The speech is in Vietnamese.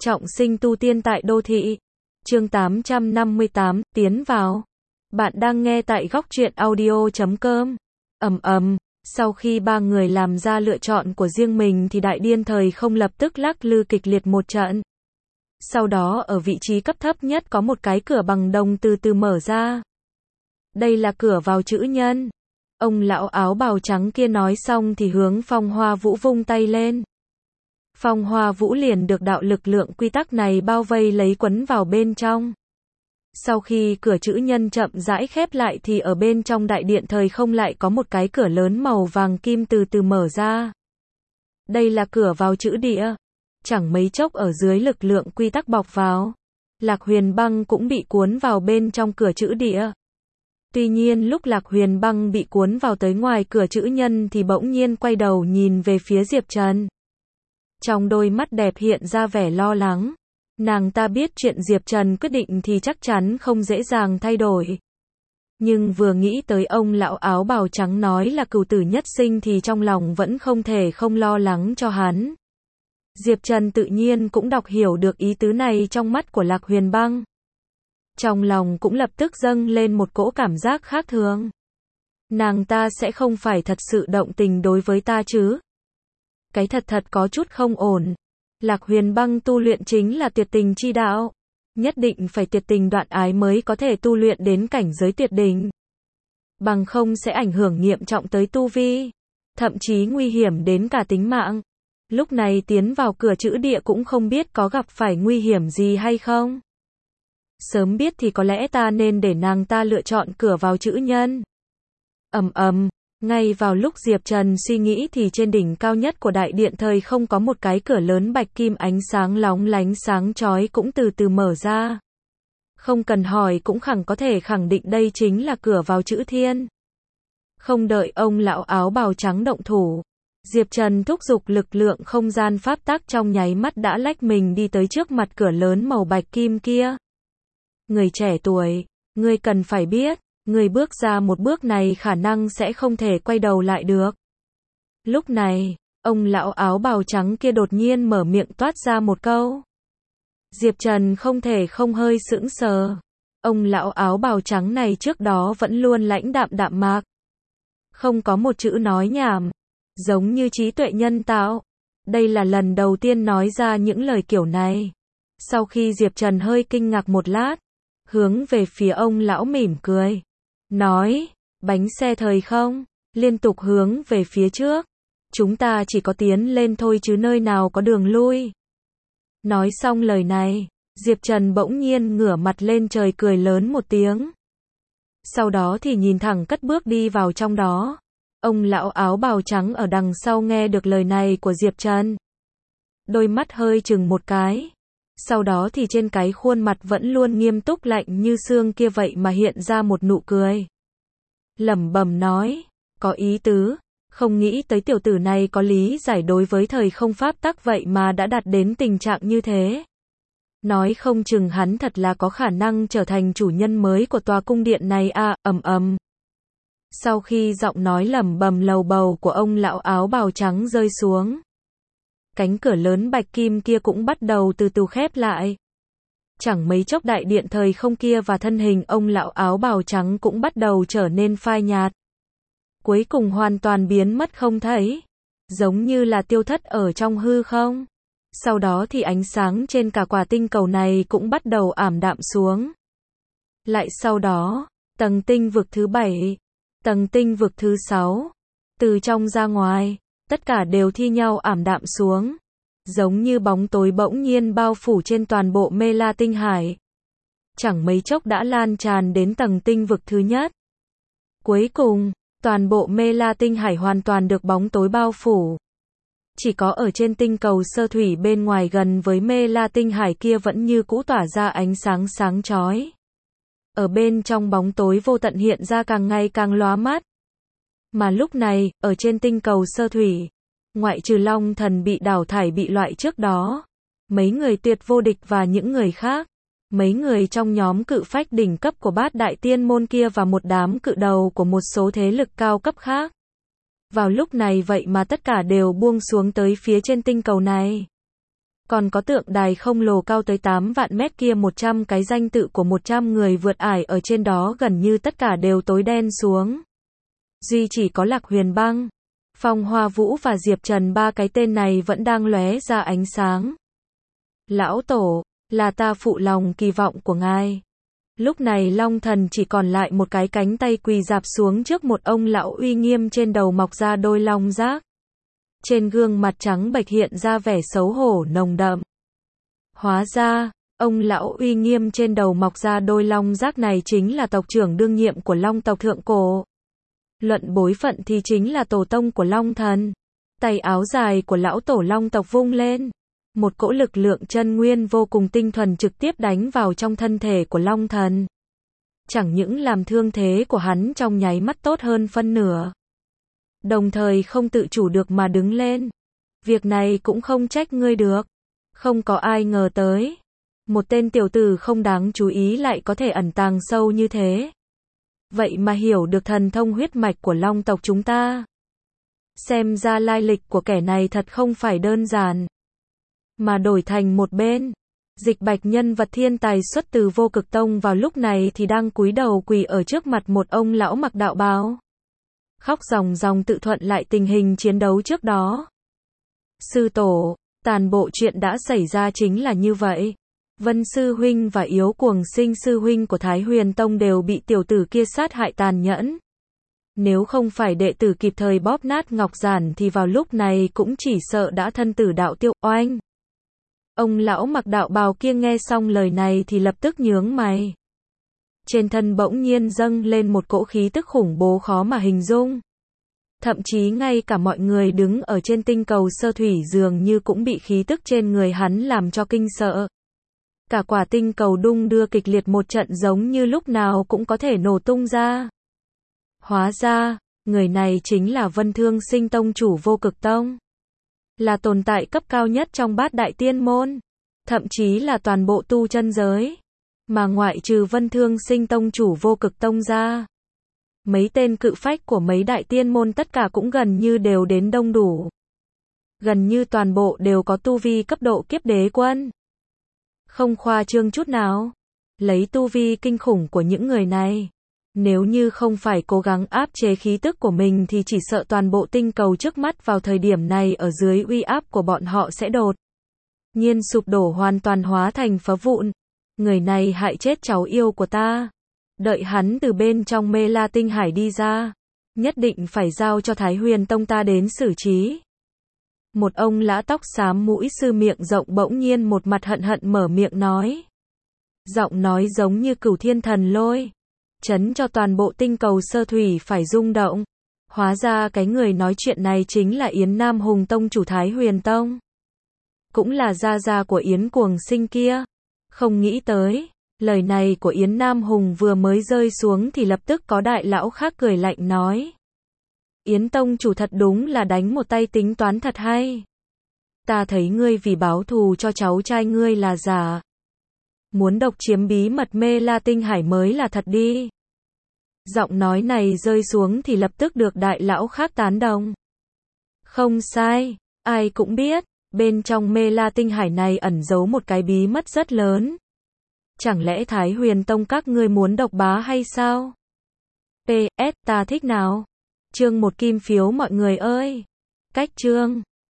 Trọng sinh tu tiên tại đô thị. Chương 858, tiến vào. Bạn đang nghe tại góc truyện audio.com. Sau khi ba người làm ra lựa chọn của riêng mình thì đại điên thời không lập tức lắc lư kịch liệt một trận. Sau đó ở vị trí cấp thấp nhất có một cái cửa bằng đồng từ từ mở ra. Đây là cửa vào chữ nhân. Ông lão áo bào trắng kia nói xong thì hướng Phong Hoa Vũ vung tay lên. Phong Hoa Vũ liền được đạo lực lượng quy tắc này bao vây lấy quấn vào bên trong. Sau khi cửa chữ nhân chậm rãi khép lại thì ở bên trong đại điện thời không lại có một cái cửa lớn màu vàng kim từ từ mở ra. Đây là cửa vào chữ địa. Chẳng mấy chốc ở dưới lực lượng quy tắc bọc vào, Lạc Huyền Băng cũng bị cuốn vào bên trong cửa chữ địa. Tuy nhiên lúc Lạc Huyền Băng bị cuốn vào tới ngoài cửa chữ nhân thì bỗng nhiên quay đầu nhìn về phía Diệp Trần. Trong đôi mắt đẹp hiện ra vẻ lo lắng. Nàng ta biết chuyện Diệp Trần quyết định thì chắc chắn không dễ dàng thay đổi. Nhưng vừa nghĩ tới ông lão áo bào trắng nói là cửu tử nhất sinh thì trong lòng vẫn không thể không lo lắng cho hắn. Diệp Trần tự nhiên cũng đọc hiểu được ý tứ này trong mắt của Lạc Huyền Băng. Trong lòng cũng lập tức dâng lên một cỗ cảm giác khác thường. Nàng ta sẽ không phải thật sự động tình đối với ta chứ? Cái thật có chút không ổn. Lạc Huyền Băng tu luyện chính là tuyệt tình chi đạo. Nhất định phải tuyệt tình đoạn ái mới có thể tu luyện đến cảnh giới tuyệt đỉnh. Bằng không sẽ ảnh hưởng nghiêm trọng tới tu vi. Thậm chí nguy hiểm đến cả tính mạng. Lúc này tiến vào cửa chữ địa cũng không biết có gặp phải nguy hiểm gì hay không. Sớm biết thì có lẽ ta nên để nàng ta lựa chọn cửa vào chữ nhân. Ngay vào lúc Diệp Trần suy nghĩ thì trên đỉnh cao nhất của đại điện thời không có một cái cửa lớn bạch kim ánh sáng lóng lánh sáng chói cũng từ từ mở ra. Không cần hỏi cũng có thể khẳng định đây chính là cửa vào chữ thiên. Không đợi ông lão áo bào trắng động thủ, Diệp Trần thúc giục lực lượng không gian pháp tắc trong nháy mắt đã lách mình đi tới trước mặt cửa lớn màu bạch kim kia. Người trẻ tuổi, ngươi cần phải biết, người bước ra một bước này khả năng sẽ không thể quay đầu lại được. Lúc này, ông lão áo bào trắng kia đột nhiên mở miệng toát ra một câu. Diệp Trần không thể không hơi sững sờ. Ông lão áo bào trắng này trước đó vẫn luôn lãnh đạm đạm mạc. Không có một chữ nói nhảm. Giống như trí tuệ nhân tạo. Đây là lần đầu tiên nói ra những lời kiểu này. Sau khi Diệp Trần hơi kinh ngạc một lát, hướng về phía ông lão mỉm cười. Nói, bánh xe thời không, liên tục hướng về phía trước. Chúng ta chỉ có tiến lên thôi chứ nơi nào có đường lui. Nói xong lời này, Diệp Trần bỗng nhiên ngửa mặt lên trời cười lớn một tiếng. Sau đó thì nhìn thẳng cất bước đi vào trong đó. Ông lão áo bào trắng ở đằng sau nghe được lời này của Diệp Trần. Đôi mắt hơi chừng một cái. Sau đó thì trên cái khuôn mặt vẫn luôn nghiêm túc lạnh như xương kia vậy mà hiện ra một nụ cười. Lẩm bẩm nói, có ý tứ, không nghĩ tới tiểu tử này có lý giải đối với thời không pháp tắc vậy mà đã đạt đến tình trạng như thế. Nói không chừng hắn thật là có khả năng trở thành chủ nhân mới của tòa cung điện này à, Sau khi giọng nói lẩm bẩm lầu bầu của ông lão áo bào trắng rơi xuống, cánh cửa lớn bạch kim kia cũng bắt đầu từ từ khép lại. Chẳng mấy chốc đại điện thời không kia và thân hình ông lão áo bào trắng cũng bắt đầu trở nên phai nhạt. Cuối cùng hoàn toàn biến mất không thấy. Giống như là tiêu thất ở trong hư không. Sau đó thì ánh sáng trên cả quả tinh cầu này cũng bắt đầu ảm đạm xuống. Lại sau đó, tầng tinh vực thứ 7, tầng tinh vực thứ 6, từ trong ra ngoài, tất cả đều thi nhau ảm đạm xuống. Giống như bóng tối bỗng nhiên bao phủ trên toàn bộ Mê La Tinh Hải. Chẳng mấy chốc đã lan tràn đến tầng tinh vực thứ nhất. Cuối cùng, toàn bộ Mê La Tinh Hải hoàn toàn được bóng tối bao phủ. Chỉ có ở trên tinh cầu sơ thủy bên ngoài gần với Mê La Tinh Hải kia vẫn như cũ tỏa ra ánh sáng sáng chói. Ở bên trong bóng tối vô tận hiện ra càng ngày càng lóa mắt. Mà lúc này, ở trên tinh cầu sơ thủy, ngoại trừ Long Thần bị đào thải bị loại trước đó, mấy người tuyệt vô địch và những người khác, mấy người trong nhóm cự phách đỉnh cấp của bát đại tiên môn kia và một đám cự đầu của một số thế lực cao cấp khác. Vào lúc này vậy mà tất cả đều buông xuống tới phía trên tinh cầu này. Còn có tượng đài không lồ cao tới 8 vạn mét kia, 100 cái danh tự của 100 người vượt ải ở trên đó gần như tất cả đều tối đen xuống. Duy chỉ có Lạc Huyền Băng, Phong Hoa Vũ và Diệp Trần, ba cái tên này vẫn đang lóe ra ánh sáng. Lão Tổ, là ta phụ lòng kỳ vọng của ngài. Lúc này Long Thần chỉ còn lại một cái cánh tay quỳ rạp xuống trước một ông lão uy nghiêm, trên đầu mọc ra đôi long giác. Trên gương mặt trắng bệch hiện ra vẻ xấu hổ nồng đậm. Hóa ra, ông lão uy nghiêm trên đầu mọc ra đôi long giác này chính là tộc trưởng đương nhiệm của Long tộc thượng cổ. Luận bối phận thì chính là tổ tông của Long Thần. Tay áo dài của lão tổ Long tộc vung lên. Một cỗ lực lượng chân nguyên vô cùng tinh thuần trực tiếp đánh vào trong thân thể của Long Thần. Chẳng những làm thương thế của hắn trong nháy mắt tốt hơn phân nửa, đồng thời không tự chủ được mà đứng lên. Việc này cũng không trách ngươi được. Không có ai ngờ tới, một tên tiểu tử không đáng chú ý lại có thể ẩn tàng sâu như thế. Vậy mà hiểu được thần thông huyết mạch của Long tộc chúng ta. Xem ra lai lịch của kẻ này thật không phải đơn giản. Mà đổi thành một bên, Dịch Bạch, nhân vật thiên tài xuất từ Vô Cực Tông, vào lúc này thì đang cúi đầu quỳ ở trước mặt một ông lão mặc đạo bào. Khóc ròng ròng tự thuận lại tình hình chiến đấu trước đó. Sư tổ, toàn bộ chuyện đã xảy ra chính là như vậy. Vân sư huynh và Yếu Cuồng Sinh sư huynh của Thái Huyền Tông đều bị tiểu tử kia sát hại tàn nhẫn. Nếu không phải đệ tử kịp thời bóp nát ngọc giản thì vào lúc này cũng chỉ sợ đã thân tử đạo tiêu. Oanh! Ông lão mặc đạo bào kia nghe xong lời này thì lập tức nhướng mày. Trên thân bỗng nhiên dâng lên một cỗ khí tức khủng bố khó mà hình dung. Thậm chí ngay cả mọi người đứng ở trên tinh cầu sơ thủy dường như cũng bị khí tức trên người hắn làm cho kinh sợ. Cả quả tinh cầu đung đưa kịch liệt, một trận giống như lúc nào cũng có thể nổ tung ra. Hóa ra, người này chính là Vân Thương Sinh tông chủ Vô Cực Tông. Là tồn tại cấp cao nhất trong bát đại tiên môn. Thậm chí là toàn bộ tu chân giới. Mà ngoại trừ Vân Thương Sinh tông chủ Vô Cực Tông ra, mấy tên cự phách của mấy đại tiên môn tất cả cũng gần như đều đến đông đủ. Gần như toàn bộ đều có tu vi cấp độ kiếp đế quân. Không khoa trương chút nào. Lấy tu vi kinh khủng của những người này, nếu như không phải cố gắng áp chế khí tức của mình thì chỉ sợ toàn bộ tinh cầu trước mắt vào thời điểm này ở dưới uy áp của bọn họ sẽ đột nhiên sụp đổ, hoàn toàn hóa thành phá vụn. Người này hại chết cháu yêu của ta. Đợi hắn từ bên trong Mê La Tinh Hải đi ra, nhất định phải giao cho Thái Huyền Tông ta đến xử trí. Một ông lã tóc xám mũi sư miệng rộng bỗng nhiên một mặt hận hận mở miệng nói. Giọng nói giống như cửu thiên thần lôi, chấn cho toàn bộ tinh cầu sơ thủy phải rung động. Hóa ra cái người nói chuyện này chính là Yến Nam Hùng tông chủ Thái Huyền Tông. Cũng là gia gia của Yến Cuồng Sinh kia. Không nghĩ tới, lời này của Yến Nam Hùng vừa mới rơi xuống thì lập tức có đại lão khác cười lạnh nói. Yến tông chủ thật đúng là đánh một tay tính toán thật hay. Ta thấy ngươi vì báo thù cho cháu trai ngươi là giả. Muốn độc chiếm bí mật Mê La Tinh Hải mới là thật đi. Giọng nói này rơi xuống thì lập tức được đại lão khác tán đồng. Không sai, ai cũng biết, bên trong Mê La Tinh Hải này ẩn giấu một cái bí mật rất lớn. Chẳng lẽ Thái Huyền Tông các ngươi muốn độc bá hay sao? PS, ta thích nào? Chương 1 kim phiếu mọi người ơi. Cách chương